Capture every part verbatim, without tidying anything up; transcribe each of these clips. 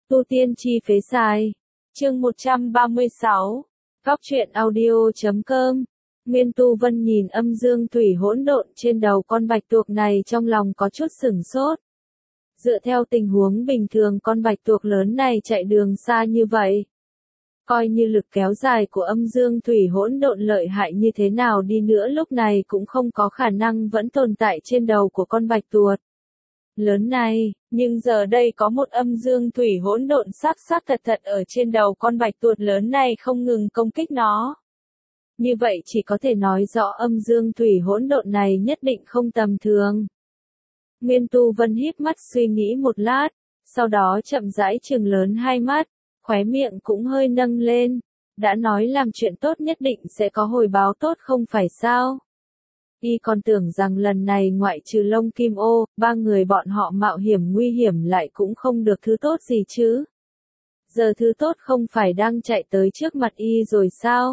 Tu tiên chi phế sai. Chương một trăm ba mươi sáu. Góc truyện audio chấm com. Nguyên Tu Vân nhìn âm dương thủy hỗn độn trên đầu con bạch tuộc này trong lòng có chút sửng sốt. Dựa theo tình huống bình thường con bạch tuộc lớn này chạy đường xa như vậy. Coi như lực kéo dài của âm dương thủy hỗn độn lợi hại như thế nào đi nữa lúc này cũng không có khả năng vẫn tồn tại trên đầu của con bạch tuộc lớn này, nhưng giờ đây có một âm dương thủy hỗn độn sắc sắc thật thật ở trên đầu con bạch tuộc lớn này không ngừng công kích nó. Như vậy chỉ có thể nói rõ âm dương thủy hỗn độn này nhất định không tầm thường. Nguyên Tu Vân híp mắt suy nghĩ một lát, sau đó chậm rãi trừng lớn hai mắt, khóe miệng cũng hơi nâng lên, đã nói làm chuyện tốt nhất định sẽ có hồi báo tốt không phải sao? Y còn tưởng rằng lần này ngoại trừ Lông Kim Ô, ba người bọn họ mạo hiểm nguy hiểm lại cũng không được thứ tốt gì chứ. Giờ thứ tốt không phải đang chạy tới trước mặt Y rồi sao?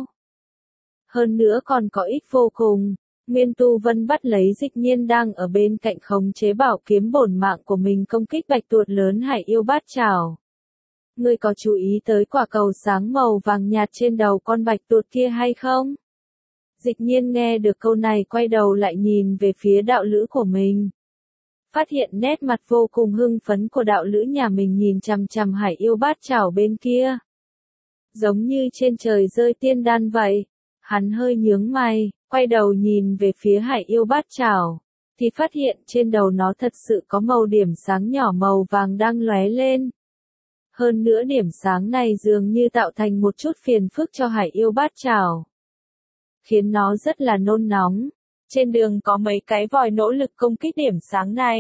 Hơn nữa còn có ích vô cùng. Nguyên Tu Vân bắt lấy Dịch Nhiên đang ở bên cạnh khống chế bảo kiếm bổn mạng của mình công kích bạch tuộc lớn Hải Yêu Bát Trảo. Ngươi có chú ý tới quả cầu sáng màu vàng nhạt trên đầu con bạch tuộc kia hay không? Dịch Nhiên nghe được câu này quay đầu lại nhìn về phía đạo lữ của mình. Phát hiện nét mặt vô cùng hưng phấn của đạo lữ nhà mình nhìn chằm chằm Hải Yêu Bát Trảo bên kia. Giống như trên trời rơi tiên đan vậy. Hắn hơi nhướng mày, quay đầu nhìn về phía Hải Yêu Bát Trảo, thì phát hiện trên đầu nó thật sự có màu điểm sáng nhỏ màu vàng đang lóe lên. Hơn nữa điểm sáng này dường như tạo thành một chút phiền phức cho Hải Yêu Bát Trảo, khiến nó rất là nôn nóng. Trên đường có mấy cái vòi nỗ lực công kích điểm sáng này.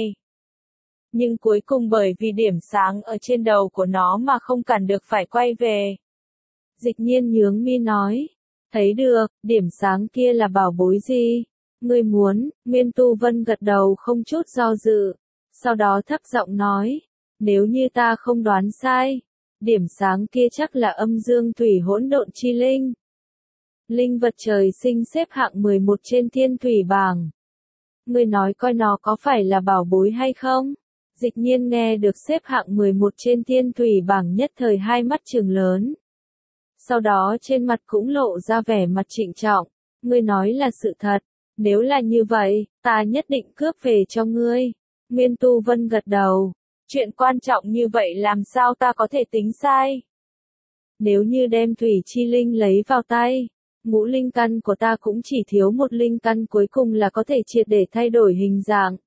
Nhưng cuối cùng bởi vì điểm sáng ở trên đầu của nó mà không cản được phải quay về. Dịch Nhiên nhướng mi nói. Thấy được, điểm sáng kia là bảo bối gì? Ngươi muốn? Nguyên Tu Vân gật đầu không chút do dự. Sau đó thấp giọng nói. Nếu như ta không đoán sai. Điểm sáng kia chắc là âm dương thủy hỗn độn chi linh. Linh vật trời sinh xếp hạng mười một trên thiên thủy bảng. Ngươi nói coi nó có phải là bảo bối hay không? Dịch Nhiên nghe được xếp hạng mười một trên thiên thủy bảng nhất thời hai mắt trừng lớn. Sau đó trên mặt cũng lộ ra vẻ mặt trịnh trọng. Ngươi nói là sự thật. Nếu là như vậy, ta nhất định cướp về cho ngươi. Nguyên Tu Vân gật đầu. Chuyện quan trọng như vậy làm sao ta có thể tính sai? Nếu như đem thủy chi linh lấy vào tay, ngũ linh căn của ta cũng chỉ thiếu một linh căn cuối cùng là có thể triệt để thay đổi hình dạng.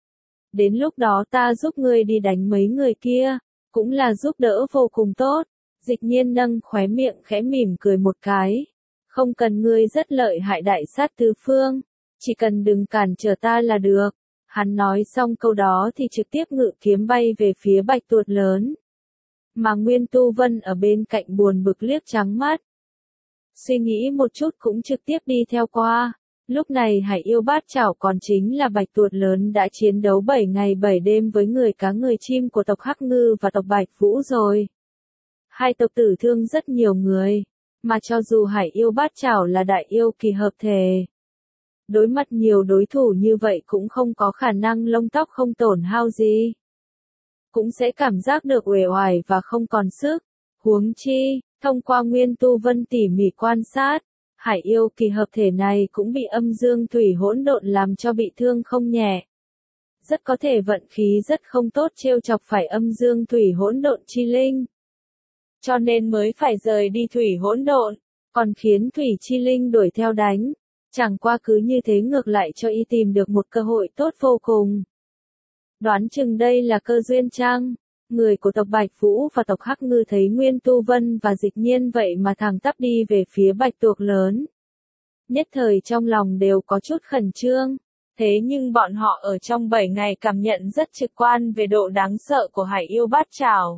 Đến lúc đó ta giúp ngươi đi đánh mấy người kia, cũng là giúp đỡ vô cùng tốt. Dịch Nhiên nâng khóe miệng khẽ mỉm cười một cái. Không cần ngươi rất lợi hại đại sát tứ phương, chỉ cần đừng cản trở ta là được. Hắn nói xong câu đó thì trực tiếp ngự kiếm bay về phía bạch tuộc lớn. Mà Nguyên Tu Vân ở bên cạnh buồn bực liếc trắng mắt. Suy nghĩ một chút cũng trực tiếp đi theo qua. Lúc này Hải Yêu Bát Trảo còn chính là bạch tuộc lớn đã chiến đấu bảy ngày bảy đêm với người cá người chim của tộc Hắc Ngư và tộc Bạch Vũ rồi. Hai tộc tử thương rất nhiều người, mà cho dù Hải Yêu Bát Trảo là đại yêu kỳ hợp thể. Đối mặt nhiều đối thủ như vậy cũng không có khả năng lông tóc không tổn hao gì. Cũng sẽ cảm giác được uể oải và không còn sức. Huống chi, thông qua Nguyên Tu Vân tỉ mỉ quan sát, Hải Yêu kỳ hợp thể này cũng bị âm dương thủy hỗn độn làm cho bị thương không nhẹ. Rất có thể vận khí rất không tốt trêu chọc phải âm dương thủy hỗn độn chi linh. Cho nên mới phải rời đi thủy hỗn độn, còn khiến thủy chi linh đuổi theo đánh. Chẳng qua cứ như thế ngược lại cho y tìm được một cơ hội tốt vô cùng. Đoán chừng đây là cơ duyên chăng? Người của tộc Bạch Vũ và tộc Hắc Ngư thấy Nguyên Tu Vân và Dịch Nhiên vậy mà thẳng tắp đi về phía bạch tuộc lớn. Nhất thời trong lòng đều có chút khẩn trương. Thế nhưng bọn họ ở trong bảy ngày cảm nhận rất trực quan về độ đáng sợ của Hải Yêu Bát Trảo.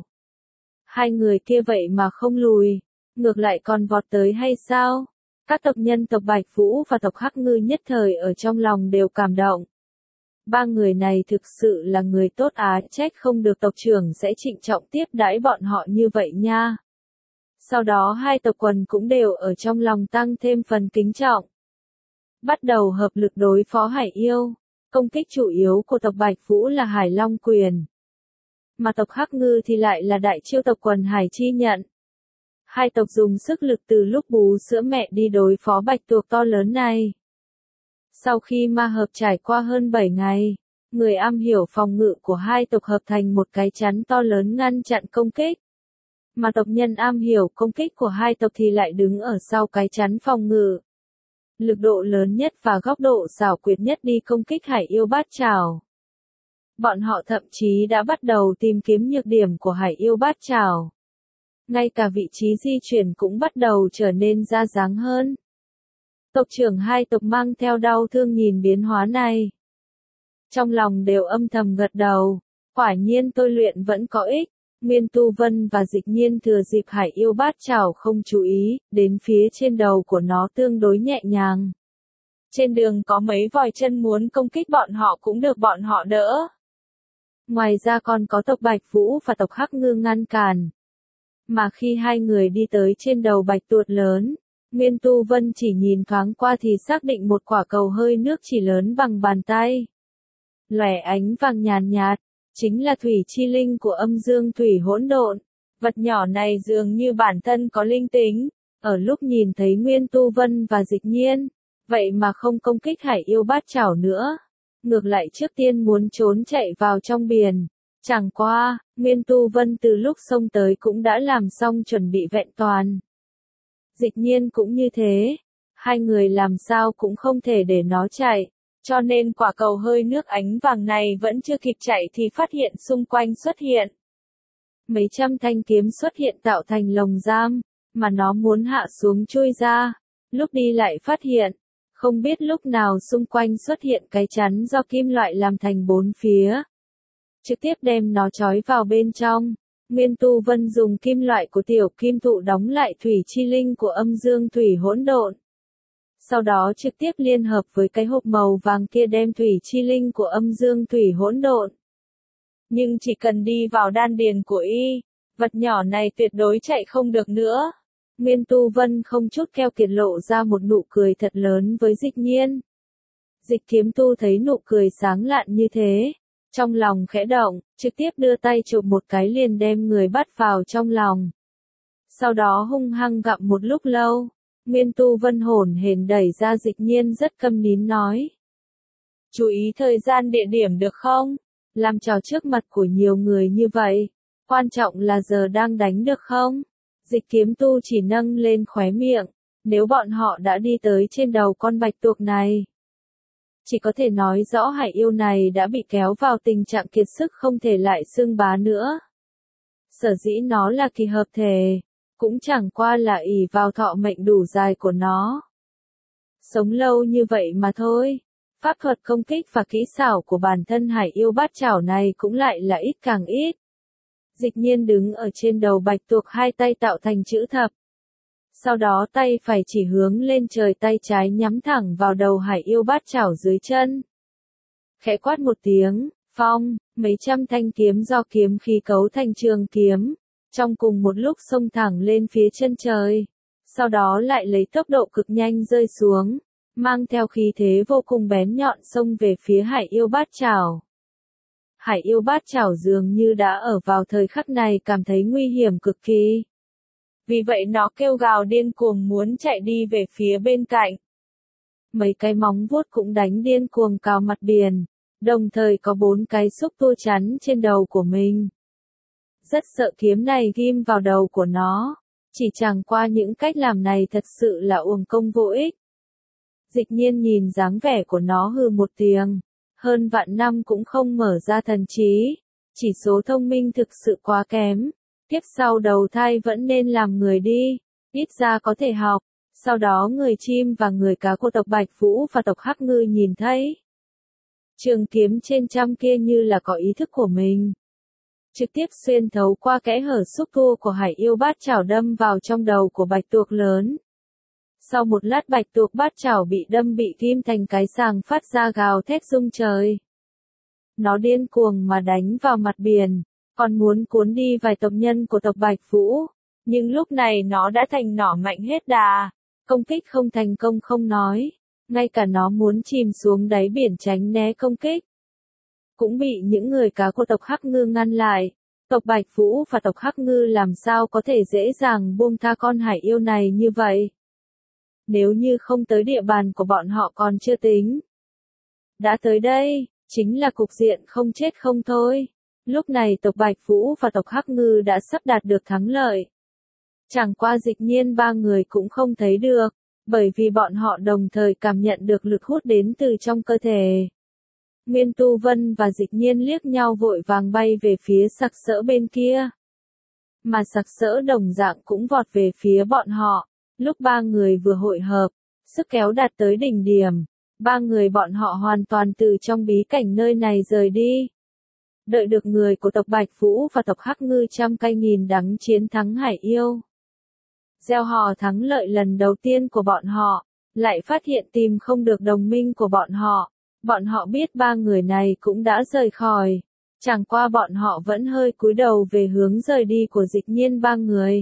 Hai người kia vậy mà không lùi, ngược lại còn vọt tới hay sao? Các tộc nhân tộc Bạch Vũ và tộc Hắc Ngư nhất thời ở trong lòng đều cảm động. Ba người này thực sự là người tốt á, trách không được tộc trưởng sẽ trịnh trọng tiếp đãi bọn họ như vậy nha. Sau đó hai tộc quần cũng đều ở trong lòng tăng thêm phần kính trọng. Bắt đầu hợp lực đối phó Hải Yêu. Công kích chủ yếu của tộc Bạch Vũ là Hải Long Quyền. mà tộc Hắc Ngư thì lại là đại chiêu tộc quần hải chi nhận. Hai tộc dùng sức lực từ lúc bú sữa mẹ đi đối phó bạch tuộc to lớn này. Sau khi ma hợp trải qua hơn bảy ngày, người am hiểu phòng ngự của hai tộc hợp thành một cái chắn to lớn ngăn chặn công kích. Mà tộc nhân am hiểu công kích của hai tộc thì lại đứng ở sau cái chắn phòng ngự. Lực độ lớn nhất và góc độ xảo quyệt nhất đi công kích hải yêu bát chảo. Bọn họ thậm chí đã bắt đầu tìm kiếm nhược điểm của hải yêu bát chảo. Ngay cả vị trí di chuyển cũng bắt đầu trở nên ra dáng hơn. Tộc trưởng hai tộc mang theo đau thương nhìn biến hóa này. Trong lòng đều âm thầm gật đầu, quả nhiên tôi luyện vẫn có ích. Nguyên Tu Vân và Dịch Nhiên thừa dịp hải yêu bát chảo không chú ý, đến phía trên đầu của nó tương đối nhẹ nhàng. Trên đường có mấy vòi chân muốn công kích bọn họ cũng được bọn họ đỡ. Ngoài ra còn có tộc Bạch Vũ và tộc Hắc Ngư ngăn cản. Mà khi hai người đi tới trên đầu bạch tuột lớn, Nguyên Tu Vân chỉ nhìn thoáng qua thì xác định một quả cầu hơi nước chỉ lớn bằng bàn tay. Lòe ánh vàng nhàn nhạt, chính là thủy chi linh của âm dương thủy hỗn độn. Vật nhỏ này dường như bản thân có linh tính, ở lúc nhìn thấy Nguyên Tu Vân và Dịch Nhiên, vậy mà không công kích hải yêu bát chảo nữa. Ngược lại trước tiên muốn trốn chạy vào trong biển. Chẳng qua, Nguyên Tu Vân từ lúc xông tới cũng đã làm xong chuẩn bị vẹn toàn. Dịch Nhiên cũng như thế, hai người làm sao cũng không thể để nó chạy, cho nên quả cầu hơi nước ánh vàng này vẫn chưa kịp chạy thì phát hiện xung quanh xuất hiện. Mấy trăm thanh kiếm xuất hiện tạo thành lồng giam, mà nó muốn hạ xuống chui ra, lúc đi lại phát hiện, không biết lúc nào xung quanh xuất hiện cái chắn do kim loại làm thành bốn phía. Trực tiếp đem nó trói vào bên trong. Nguyên Tu Vân dùng kim loại của tiểu kim thụ đóng lại thủy chi linh của âm dương thủy hỗn độn. Sau đó trực tiếp liên hợp với cái hộp màu vàng kia đem thủy chi linh của âm dương thủy hỗn độn. Nhưng chỉ cần đi vào đan điền của y, vật nhỏ này tuyệt đối chạy không được nữa. Nguyên Tu Vân không chút keo kiệt lộ ra một nụ cười thật lớn với Dịch Nhiên. Dịch Kiếm Tu thấy nụ cười sáng lạn như thế, trong lòng khẽ động, trực tiếp đưa tay chụp một cái liền đem người bắt vào trong lòng. Sau đó hung hăng gặm một lúc lâu, Nguyên Tu Vân hổn hển đẩy ra Dịch Nhiên rất câm nín nói. Chú ý thời gian địa điểm được không? Làm trò trước mặt của nhiều người như vậy, quan trọng là giờ đang đánh được không? Dịch Kiếm Tu chỉ nâng lên khóe miệng, nếu bọn họ đã đi tới trên đầu con bạch tuộc này. Chỉ có thể nói rõ hải yêu này đã bị kéo vào tình trạng kiệt sức không thể lại xưng bá nữa. Sở dĩ nó là kỳ hợp thể, cũng chẳng qua là ỷ vào thọ mệnh đủ dài của nó. Sống lâu như vậy mà thôi, pháp thuật công kích và kỹ xảo của bản thân hải yêu bát chảo này cũng lại là ít càng ít. Dịch Nhiên đứng ở trên đầu bạch tuộc hai tay tạo thành chữ thập. Sau đó tay phải chỉ hướng lên trời tay trái nhắm thẳng vào đầu hải yêu bát chảo dưới chân. Khẽ quát một tiếng, phong, mấy trăm thanh kiếm do kiếm khí cấu thành trường kiếm, trong cùng một lúc xông thẳng lên phía chân trời. Sau đó lại lấy tốc độ cực nhanh rơi xuống, mang theo khí thế vô cùng bén nhọn xông về phía hải yêu bát chảo. Hải yêu bát chảo dường như đã ở vào thời khắc này cảm thấy nguy hiểm cực kỳ. Vì vậy nó kêu gào điên cuồng muốn chạy đi về phía bên cạnh. Mấy cái móng vuốt cũng đánh điên cuồng cào mặt biển, đồng thời có bốn cái xúc tua chắn trên đầu của mình. Rất sợ kiếm này ghim vào đầu của nó, chỉ chẳng qua những cách làm này thật sự là uổng công vô ích. Dịch Nhiên nhìn dáng vẻ của nó hừ một tiếng, hơn vạn năm cũng không mở ra thần trí, chỉ số thông minh thực sự quá kém. Tiếp sau đầu thai vẫn nên làm người đi, ít ra có thể học. Sau đó người chim và người cá của tộc Bạch Vũ và tộc Hắc Ngư nhìn thấy. Trường kiếm trên trăm kia như là có ý thức của mình. Trực tiếp xuyên thấu qua kẽ hở xúc tua của hải yêu bát chảo đâm vào trong đầu của bạch tuộc lớn. Sau một lát bạch tuộc bát chảo bị đâm bị kim thành cái sàng phát ra gào thét rung trời. Nó điên cuồng mà đánh vào mặt biển. Còn muốn cuốn đi vài tộc nhân của tộc Bạch Vũ, nhưng lúc này nó đã thành nỏ mạnh hết đà, công kích không thành công không nói, ngay cả nó muốn chìm xuống đáy biển tránh né công kích, cũng bị những người cá của tộc Hắc Ngư ngăn lại, Tộc Bạch Vũ và tộc Hắc Ngư làm sao có thể dễ dàng buông tha con hải yêu này như vậy? Nếu như không tới địa bàn của bọn họ còn chưa tính. Đã tới đây, chính là cục diện không chết không thôi. Lúc này tộc Bạch Vũ và tộc Hắc Ngư đã sắp đạt được thắng lợi. Chẳng qua Dịch Nhiên ba người cũng không thấy được, bởi vì bọn họ đồng thời cảm nhận được lực hút đến từ trong cơ thể. Nguyên Tu Vân và Dịch Nhiên liếc nhau vội vàng bay về phía Sặc Sỡ bên kia. Mà Sặc Sỡ đồng dạng cũng vọt về phía bọn họ. Lúc ba người vừa hội hợp, sức kéo đạt tới đỉnh điểm, ba người bọn họ hoàn toàn từ trong bí cảnh nơi này rời đi. Đợi được người của tộc Bạch Vũ và tộc Hắc Ngư trăm cây nghìn đắng chiến thắng hải yêu. Gieo hò thắng lợi lần đầu tiên của bọn họ, lại phát hiện tìm không được đồng minh của bọn họ. Bọn họ biết ba người này cũng đã rời khỏi. Chẳng qua bọn họ vẫn hơi cúi đầu về hướng rời đi của Dịch Nhiên ba người.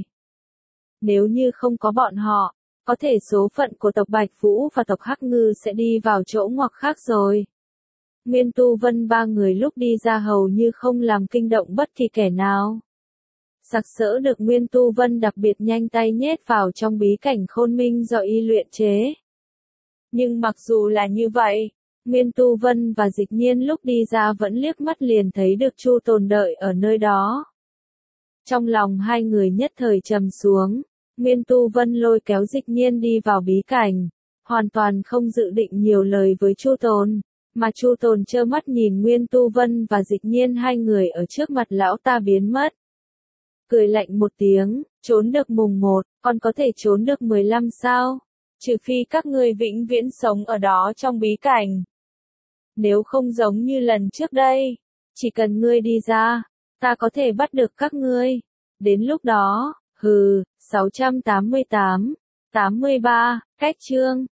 Nếu như không có bọn họ, có thể số phận của tộc Bạch Vũ và tộc Hắc Ngư sẽ đi vào chỗ ngoặc khác rồi. Nguyên Tu Vân ba người lúc đi ra hầu như không làm kinh động bất kỳ kẻ nào. Sặc Sỡ được Nguyên Tu Vân đặc biệt nhanh tay nhét vào trong bí cảnh khôn minh do y luyện chế. Nhưng mặc dù là như vậy, Nguyên Tu Vân và Dịch Nhiên lúc đi ra vẫn liếc mắt liền thấy được Chu Tồn đợi ở nơi đó. Trong lòng hai người nhất thời trầm xuống, Nguyên Tu Vân lôi kéo Dịch Nhiên đi vào bí cảnh, hoàn toàn không dự định nhiều lời với Chu Tồn, mà Chu Tồn trơ mắt nhìn Nguyên Tu Vân và Dịch Nhiên hai người ở trước mặt lão ta biến mất. Cười lạnh một tiếng, trốn được mùng một, còn có thể trốn được mười lăm sao? Trừ phi các ngươi vĩnh viễn sống ở đó trong bí cảnh. Nếu không giống như lần trước đây, chỉ cần ngươi đi ra, ta có thể bắt được các ngươi. Đến lúc đó, hừ, sáu trăm tám mươi tám, tám mươi ba, cách chương.